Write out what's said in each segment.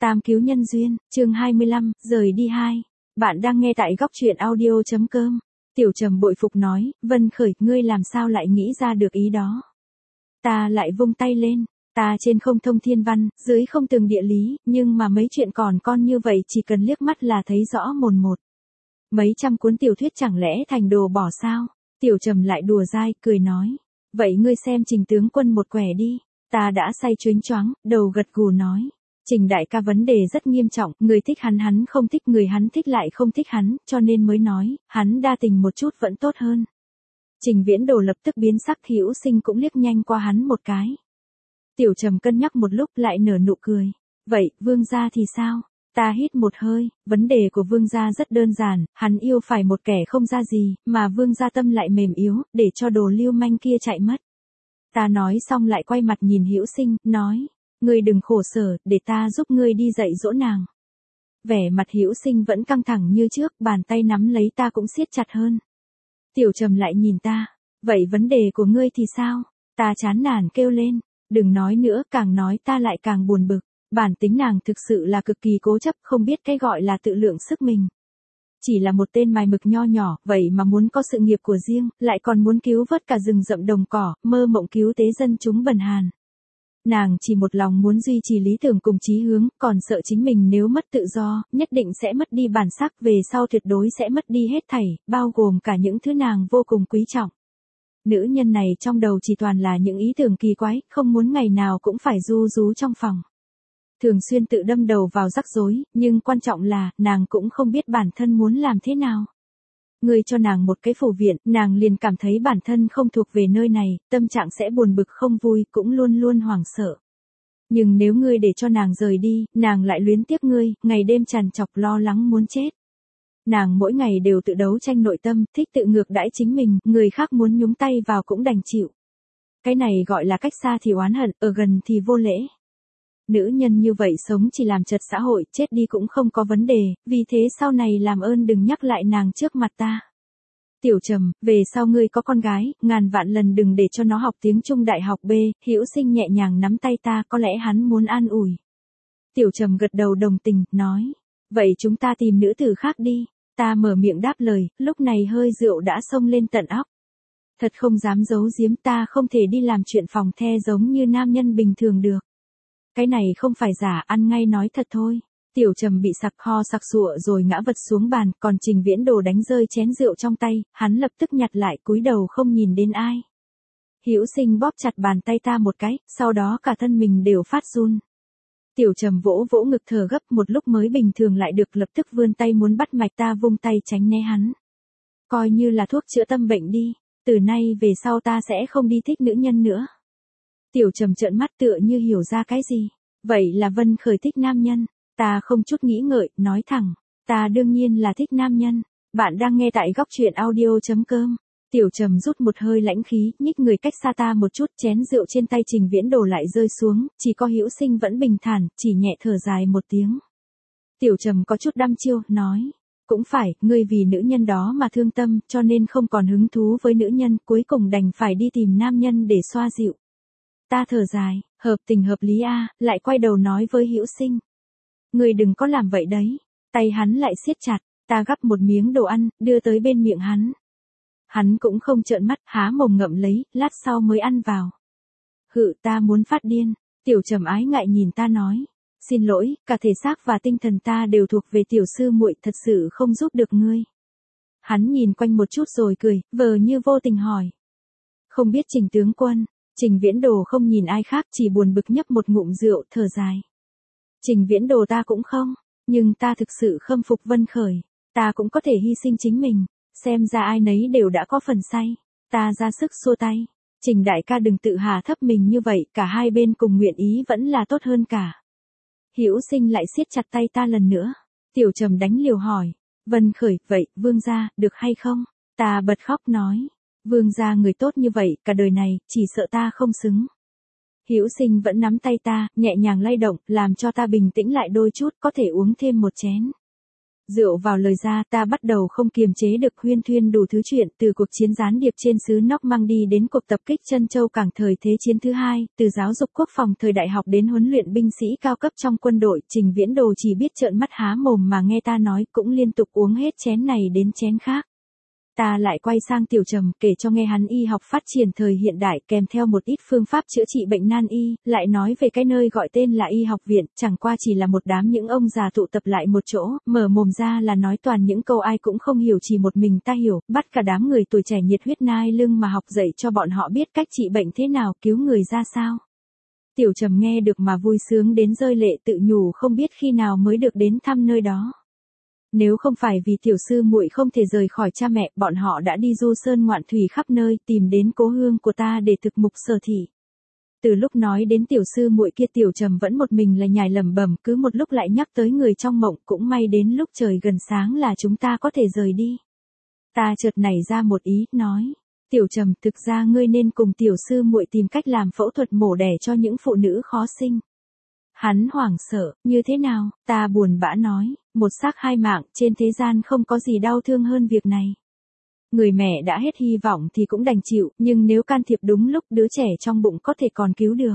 Tam cứu nhân duyên, chương 25, rời đi 2. Bạn đang nghe tại góc truyện audio.com. Tiểu Trầm bội phục nói, Vân Khởi, ngươi làm sao lại nghĩ ra được ý đó. Ta lại vung tay lên, ta trên không thông thiên văn, dưới không tường địa lý, nhưng mà mấy chuyện còn con như vậy chỉ cần liếc mắt là thấy rõ mồn một. Mấy trăm cuốn tiểu thuyết chẳng lẽ thành đồ bỏ sao? Tiểu Trầm lại đùa dai, cười nói. Vậy ngươi xem Trình tướng quân một quẻ đi. Ta đã say choáng choáng, đầu gật gù nói. Trình đại ca vấn đề rất nghiêm trọng, người thích hắn không thích, người hắn thích lại không thích hắn, cho nên mới nói, hắn đa tình một chút vẫn tốt hơn. Trình Viễn Đồ lập tức biến sắc, Hữu Sinh cũng liếc nhanh qua hắn một cái. Tiểu Trầm cân nhắc một lúc lại nở nụ cười. Vậy, Vương gia thì sao? Ta hít một hơi, vấn đề của Vương gia rất đơn giản, hắn yêu phải một kẻ không ra gì, mà Vương gia tâm lại mềm yếu, để cho đồ lưu manh kia chạy mất. Ta nói xong lại quay mặt nhìn Hữu Sinh, nói. Ngươi đừng khổ sở, để ta giúp ngươi đi dạy dỗ nàng. Vẻ mặt Hữu Sinh vẫn căng thẳng như trước, bàn tay nắm lấy ta cũng siết chặt hơn. Tiểu Trầm lại nhìn ta, vậy vấn đề của ngươi thì sao? Ta chán nản kêu lên, đừng nói nữa, càng nói ta lại càng buồn bực. Bản tính nàng thực sự là cực kỳ cố chấp, không biết cái gọi là tự lượng sức mình. Chỉ là một tên mài mực nho nhỏ, vậy mà muốn có sự nghiệp của riêng, lại còn muốn cứu vớt cả rừng rậm đồng cỏ, mơ mộng cứu tế dân chúng bần hàn. Nàng chỉ một lòng muốn duy trì lý tưởng cùng chí hướng, còn sợ chính mình nếu mất tự do, nhất định sẽ mất đi bản sắc, về sau tuyệt đối sẽ mất đi hết thảy, bao gồm cả những thứ nàng vô cùng quý trọng. Nữ nhân này trong đầu chỉ toàn là những ý tưởng kỳ quái, không muốn ngày nào cũng phải ru rú trong phòng. Thường xuyên tự đâm đầu vào rắc rối, nhưng quan trọng là, nàng cũng không biết bản thân muốn làm thế nào. Ngươi cho nàng một cái phủ viện, nàng liền cảm thấy bản thân không thuộc về nơi này, tâm trạng sẽ buồn bực không vui, cũng luôn luôn hoảng sợ. Nhưng nếu ngươi để cho nàng rời đi, nàng lại luyến tiếc ngươi, ngày đêm trằn trọc lo lắng muốn chết. Nàng mỗi ngày đều tự đấu tranh nội tâm, thích tự ngược đãi chính mình, người khác muốn nhúng tay vào cũng đành chịu. Cái này gọi là cách xa thì oán hận, ở gần thì vô lễ. Nữ nhân như vậy sống chỉ làm trật xã hội, chết đi cũng không có vấn đề, vì thế sau này làm ơn đừng nhắc lại nàng trước mặt ta. Tiểu Trầm, về sau ngươi có con gái, ngàn vạn lần đừng để cho nó học tiếng Trung đại học B, Hữu Sinh nhẹ nhàng nắm tay ta, có lẽ hắn muốn an ủi. Tiểu Trầm gật đầu đồng tình, nói, vậy chúng ta tìm nữ tử khác đi. Ta mở miệng đáp lời, lúc này hơi rượu đã xông lên tận óc. Thật không dám giấu giếm, ta không thể đi làm chuyện phòng the giống như nam nhân bình thường được. Cái này không phải giả, ăn ngay nói thật thôi. Tiểu Trầm bị sặc ho sặc sụa rồi ngã vật xuống bàn, còn Trình Viễn Đồ đánh rơi chén rượu trong tay, hắn lập tức nhặt lại, cúi đầu không nhìn đến ai. Hữu Sinh bóp chặt bàn tay ta một cái, sau đó cả thân mình đều phát run. Tiểu Trầm vỗ vỗ ngực thở gấp, một lúc mới bình thường lại được, lập tức vươn tay muốn bắt mạch, ta vung tay tránh né hắn. Coi như là thuốc chữa tâm bệnh đi, từ nay về sau ta sẽ không đi thích nữ nhân nữa. Tiểu Trầm trợn mắt tựa như hiểu ra cái gì. Vậy là Vân Khởi thích nam nhân. Ta không chút nghĩ ngợi, nói thẳng. Ta đương nhiên là thích nam nhân. Bạn đang nghe tại góc truyện audio.com. Tiểu Trầm rút một hơi lãnh khí, nhích người cách xa ta một chút, chén rượu trên tay Trình Viễn Đồ lại rơi xuống, chỉ có Hữu Sinh vẫn bình thản, chỉ nhẹ thở dài một tiếng. Tiểu Trầm có chút đăm chiêu, nói. Cũng phải, ngươi vì nữ nhân đó mà thương tâm, cho nên không còn hứng thú với nữ nhân, cuối cùng đành phải đi tìm nam nhân để xoa dịu. Ta thở dài, hợp tình hợp lý a, lại quay đầu nói với Hữu Sinh. Ngươi đừng có làm vậy đấy. Tay hắn lại siết chặt, ta gắp một miếng đồ ăn, đưa tới bên miệng hắn. Hắn cũng không trợn mắt, há mồm ngậm lấy, lát sau mới ăn vào. Hự, ta muốn phát điên. Tiểu Trầm ái ngại nhìn ta nói. Xin lỗi, cả thể xác và tinh thần ta đều thuộc về tiểu sư muội, thật sự không giúp được ngươi. Hắn nhìn quanh một chút rồi cười, vờ như vô tình hỏi. Không biết Trình tướng quân. Trình Viễn Đồ không nhìn ai khác, chỉ buồn bực nhấp một ngụm rượu, thở dài. Trình Viễn Đồ ta cũng không, nhưng ta thực sự khâm phục Vân Khởi. Ta cũng có thể hy sinh chính mình, xem ra ai nấy đều đã có phần say. Ta ra sức xua tay. Trình đại ca đừng tự hạ thấp mình như vậy, cả hai bên cùng nguyện ý vẫn là tốt hơn cả. Hữu Sinh lại siết chặt tay ta lần nữa. Tiểu Trầm đánh liều hỏi. Vân Khởi, vậy, Vương gia, được hay không? Ta bật khóc nói. Vương gia người tốt như vậy, cả đời này, chỉ sợ ta không xứng. Hữu Sinh vẫn nắm tay ta, nhẹ nhàng lay động, làm cho ta bình tĩnh lại đôi chút, có thể uống thêm một chén. rượu vào lời ra, ta bắt đầu không kiềm chế được huyên thuyên đủ thứ chuyện, từ cuộc chiến gián điệp trên xứ Normandy đến cuộc tập kích Trân Châu Cảng thời Thế chiến thứ hai, từ giáo dục quốc phòng thời đại học đến huấn luyện binh sĩ cao cấp trong quân đội, Trình Viễn Đồ chỉ biết trợn mắt há mồm mà nghe ta nói, cũng liên tục uống hết chén này đến chén khác. Ta lại quay sang Tiểu Trầm, kể cho nghe hắn y học phát triển thời hiện đại kèm theo một ít phương pháp chữa trị bệnh nan y, lại nói về cái nơi gọi tên là y học viện, chẳng qua chỉ là một đám những ông già tụ tập lại một chỗ, mở mồm ra là nói toàn những câu ai cũng không hiểu, chỉ một mình ta hiểu, bắt cả đám người tuổi trẻ nhiệt huyết nai lưng mà học dạy cho bọn họ biết cách trị bệnh thế nào, cứu người ra sao. Tiểu Trầm nghe được mà vui sướng đến rơi lệ, tự nhủ không biết khi nào mới được đến thăm nơi đó. Nếu không phải vì tiểu sư muội không thể rời khỏi cha mẹ, bọn họ đã đi du sơn ngoạn thủy khắp nơi tìm đến cố hương của ta để thực mục sở thị. Từ lúc nói đến tiểu sư muội kia, Tiểu Trầm vẫn một mình là nhài lẩm bẩm, cứ một lúc lại nhắc tới người trong mộng, cũng may đến lúc trời gần sáng là chúng ta có thể rời đi. Ta chợt nảy ra một ý, nói, Tiểu Trầm, thực ra ngươi nên cùng tiểu sư muội tìm cách làm phẫu thuật mổ đẻ cho những phụ nữ khó sinh. Hắn hoảng sợ, như thế nào, ta buồn bã nói, một xác hai mạng, trên thế gian không có gì đau thương hơn việc này. Người mẹ đã hết hy vọng thì cũng đành chịu, nhưng nếu can thiệp đúng lúc đứa trẻ trong bụng có thể còn cứu được.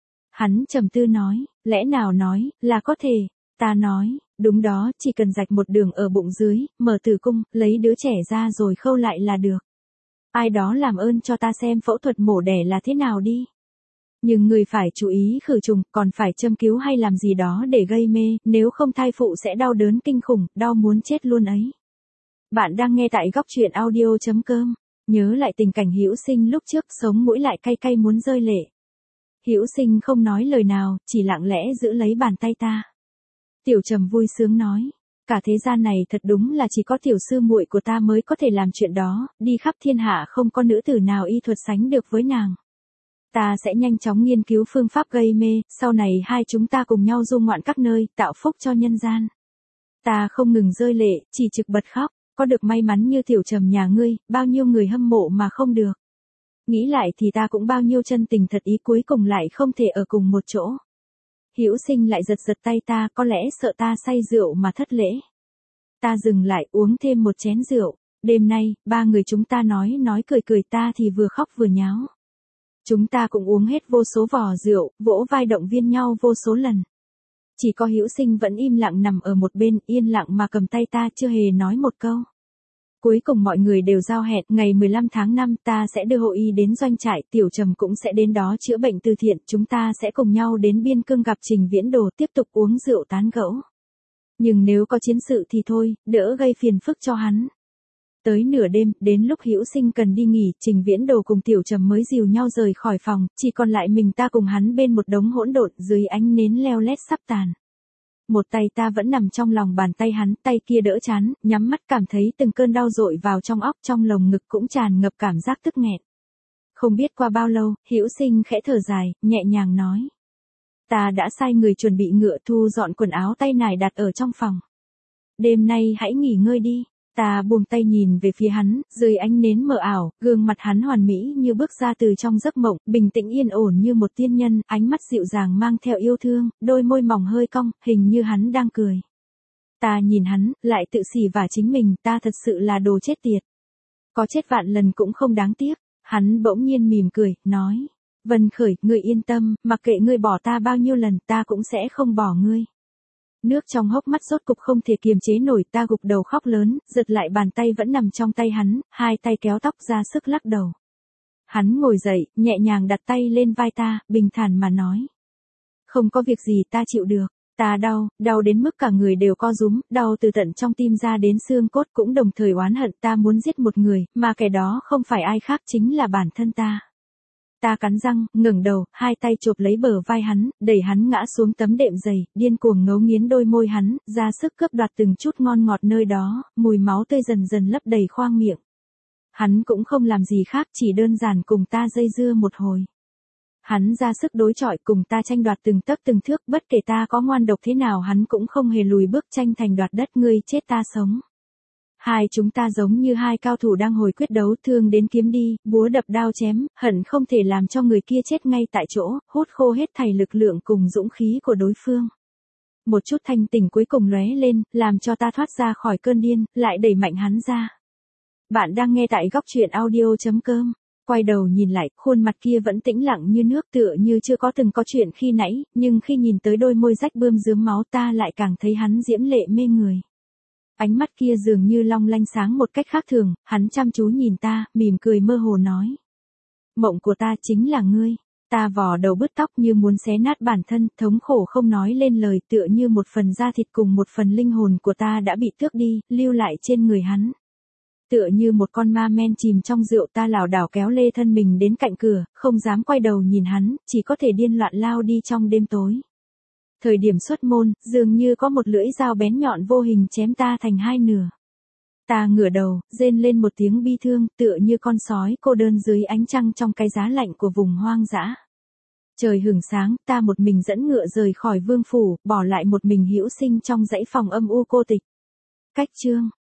Hắn trầm tư nói, lẽ nào nói, là có thể. Ta nói, đúng đó, chỉ cần rạch một đường ở bụng dưới, mở tử cung, lấy đứa trẻ ra rồi khâu lại là được. Ai đó làm ơn cho ta xem phẫu thuật mổ đẻ là thế nào đi. Nhưng người phải chú ý khử trùng, còn phải châm cứu hay làm gì đó để gây mê, nếu không thai phụ sẽ đau đớn kinh khủng, đau muốn chết luôn ấy. Bạn đang nghe tại góc truyện audio.com. Nhớ lại tình cảnh Hữu Sinh lúc trước, sống mũi lại cay cay muốn rơi lệ. Hữu Sinh không nói lời nào, chỉ lặng lẽ giữ lấy bàn tay ta. Tiểu Trầm vui sướng nói, cả thế gian này thật đúng là chỉ có tiểu sư muội của ta mới có thể làm chuyện đó, đi khắp thiên hạ không có nữ tử nào y thuật sánh được với nàng. Ta sẽ nhanh chóng nghiên cứu phương pháp gây mê, sau này hai chúng ta cùng nhau du ngoạn các nơi, tạo phúc cho nhân gian. Ta không ngừng rơi lệ, chỉ trực bật khóc, có được may mắn như Tiểu Trầm nhà ngươi, bao nhiêu người hâm mộ mà không được. Nghĩ lại thì ta cũng bao nhiêu chân tình thật ý, cuối cùng lại không thể ở cùng một chỗ. Hữu Sinh lại giật giật tay ta, có lẽ sợ ta say rượu mà thất lễ. Ta dừng lại uống thêm một chén rượu, đêm nay, ba người chúng ta nói cười cười, ta thì vừa khóc vừa nháo. Chúng ta cũng uống hết vô số vò rượu, vỗ vai động viên nhau vô số lần. Chỉ có Hữu Sinh vẫn im lặng nằm ở một bên, yên lặng mà cầm tay ta, chưa hề nói một câu. Cuối cùng mọi người đều giao hẹn, ngày 15 tháng 5 ta sẽ đưa Hội Y đến doanh trại, Tiểu Trầm cũng sẽ đến đó chữa bệnh từ thiện, chúng ta sẽ cùng nhau đến biên cương gặp Trình Viễn Đồ, tiếp tục uống rượu tán gẫu. Nhưng nếu có chiến sự thì thôi, đỡ gây phiền phức cho hắn. Tới nửa đêm, đến lúc Hữu Sinh cần đi nghỉ, Trình Viễn Đồ cùng Tiểu Trầm mới dìu nhau rời khỏi phòng, chỉ còn lại mình ta cùng hắn bên một đống hỗn độn dưới ánh nến leo lét sắp tàn. Một tay ta vẫn nằm trong lòng bàn tay hắn, tay kia đỡ trán, nhắm mắt cảm thấy từng cơn đau dội vào trong óc, trong lồng ngực cũng tràn ngập cảm giác tức nghẹn. Không biết qua bao lâu, Hữu Sinh khẽ thở dài, nhẹ nhàng nói. Ta đã sai người chuẩn bị ngựa, thu dọn quần áo tay nải đặt ở trong phòng. Đêm nay hãy nghỉ ngơi đi. Ta buông tay nhìn về phía hắn, dưới ánh nến mờ ảo, gương mặt hắn hoàn mỹ như bước ra từ trong giấc mộng, bình tĩnh yên ổn như một tiên nhân, ánh mắt dịu dàng mang theo yêu thương, đôi môi mỏng hơi cong, hình như hắn đang cười. Ta nhìn hắn, lại tự xỉ vả chính mình, ta thật sự là đồ chết tiệt. Có chết vạn lần cũng không đáng tiếc. Hắn bỗng nhiên mỉm cười, nói, Vân Khởi, ngươi yên tâm, mặc kệ ngươi bỏ ta bao nhiêu lần, ta cũng sẽ không bỏ ngươi. Nước trong hốc mắt rốt cục không thể kiềm chế nổi, ta gục đầu khóc lớn, giật lại bàn tay vẫn nằm trong tay hắn, hai tay kéo tóc ra sức lắc đầu. Hắn ngồi dậy, nhẹ nhàng đặt tay lên vai ta, bình thản mà nói. Không có việc gì, ta chịu được. Ta đau đến mức cả người đều co rúm, đau từ tận trong tim ra đến xương cốt, cũng đồng thời oán hận ta muốn giết một người, mà kẻ đó không phải ai khác chính là bản thân ta. Ta cắn răng, ngẩng đầu, hai tay chộp lấy bờ vai hắn, đẩy hắn ngã xuống tấm đệm dày, điên cuồng ngấu nghiến đôi môi hắn, ra sức cướp đoạt từng chút ngon ngọt nơi đó, mùi máu tươi dần dần lấp đầy khoang miệng. Hắn cũng không làm gì khác, chỉ đơn giản cùng ta dây dưa một hồi. Hắn ra sức đối chọi, cùng ta tranh đoạt từng tấc từng thước, bất kể ta có ngoan độc thế nào hắn cũng không hề lùi bước, tranh thành đoạt đất, ngươi chết ta sống. Hai chúng ta giống như hai cao thủ đang hồi quyết đấu, thương đến kiếm đi, búa đập đao chém, hận không thể làm cho người kia chết ngay tại chỗ, hút khô hết thảy lực lượng cùng dũng khí của đối phương. Một chút thanh tỉnh cuối cùng lóe lên, làm cho ta thoát ra khỏi cơn điên, lại đẩy mạnh hắn ra. Bạn đang nghe tại góc truyện audio.com. Quay đầu nhìn lại, khuôn mặt kia vẫn tĩnh lặng như nước, tựa như chưa có từng có chuyện khi nãy, nhưng khi nhìn tới đôi môi rách bươm rướm máu ta lại càng thấy hắn diễm lệ mê người. Ánh mắt kia dường như long lanh sáng một cách khác thường, hắn chăm chú nhìn ta, mỉm cười mơ hồ nói. Mộng của ta chính là ngươi. Ta vò đầu bứt tóc như muốn xé nát bản thân, thống khổ không nói lên lời, tựa như một phần da thịt cùng một phần linh hồn của ta đã bị tước đi, lưu lại trên người hắn. Tựa như một con ma men chìm trong rượu, ta lảo đảo kéo lê thân mình đến cạnh cửa, không dám quay đầu nhìn hắn, chỉ có thể điên loạn lao đi trong đêm tối. Thời điểm xuất môn, dường như có một lưỡi dao bén nhọn vô hình chém ta thành hai nửa. Ta ngửa đầu, rên lên một tiếng bi thương, tựa như con sói cô đơn dưới ánh trăng trong cái giá lạnh của vùng hoang dã. Trời hửng sáng, ta một mình dẫn ngựa rời khỏi vương phủ, bỏ lại một mình hữu sinh trong dãy phòng âm u cô tịch. Cách chương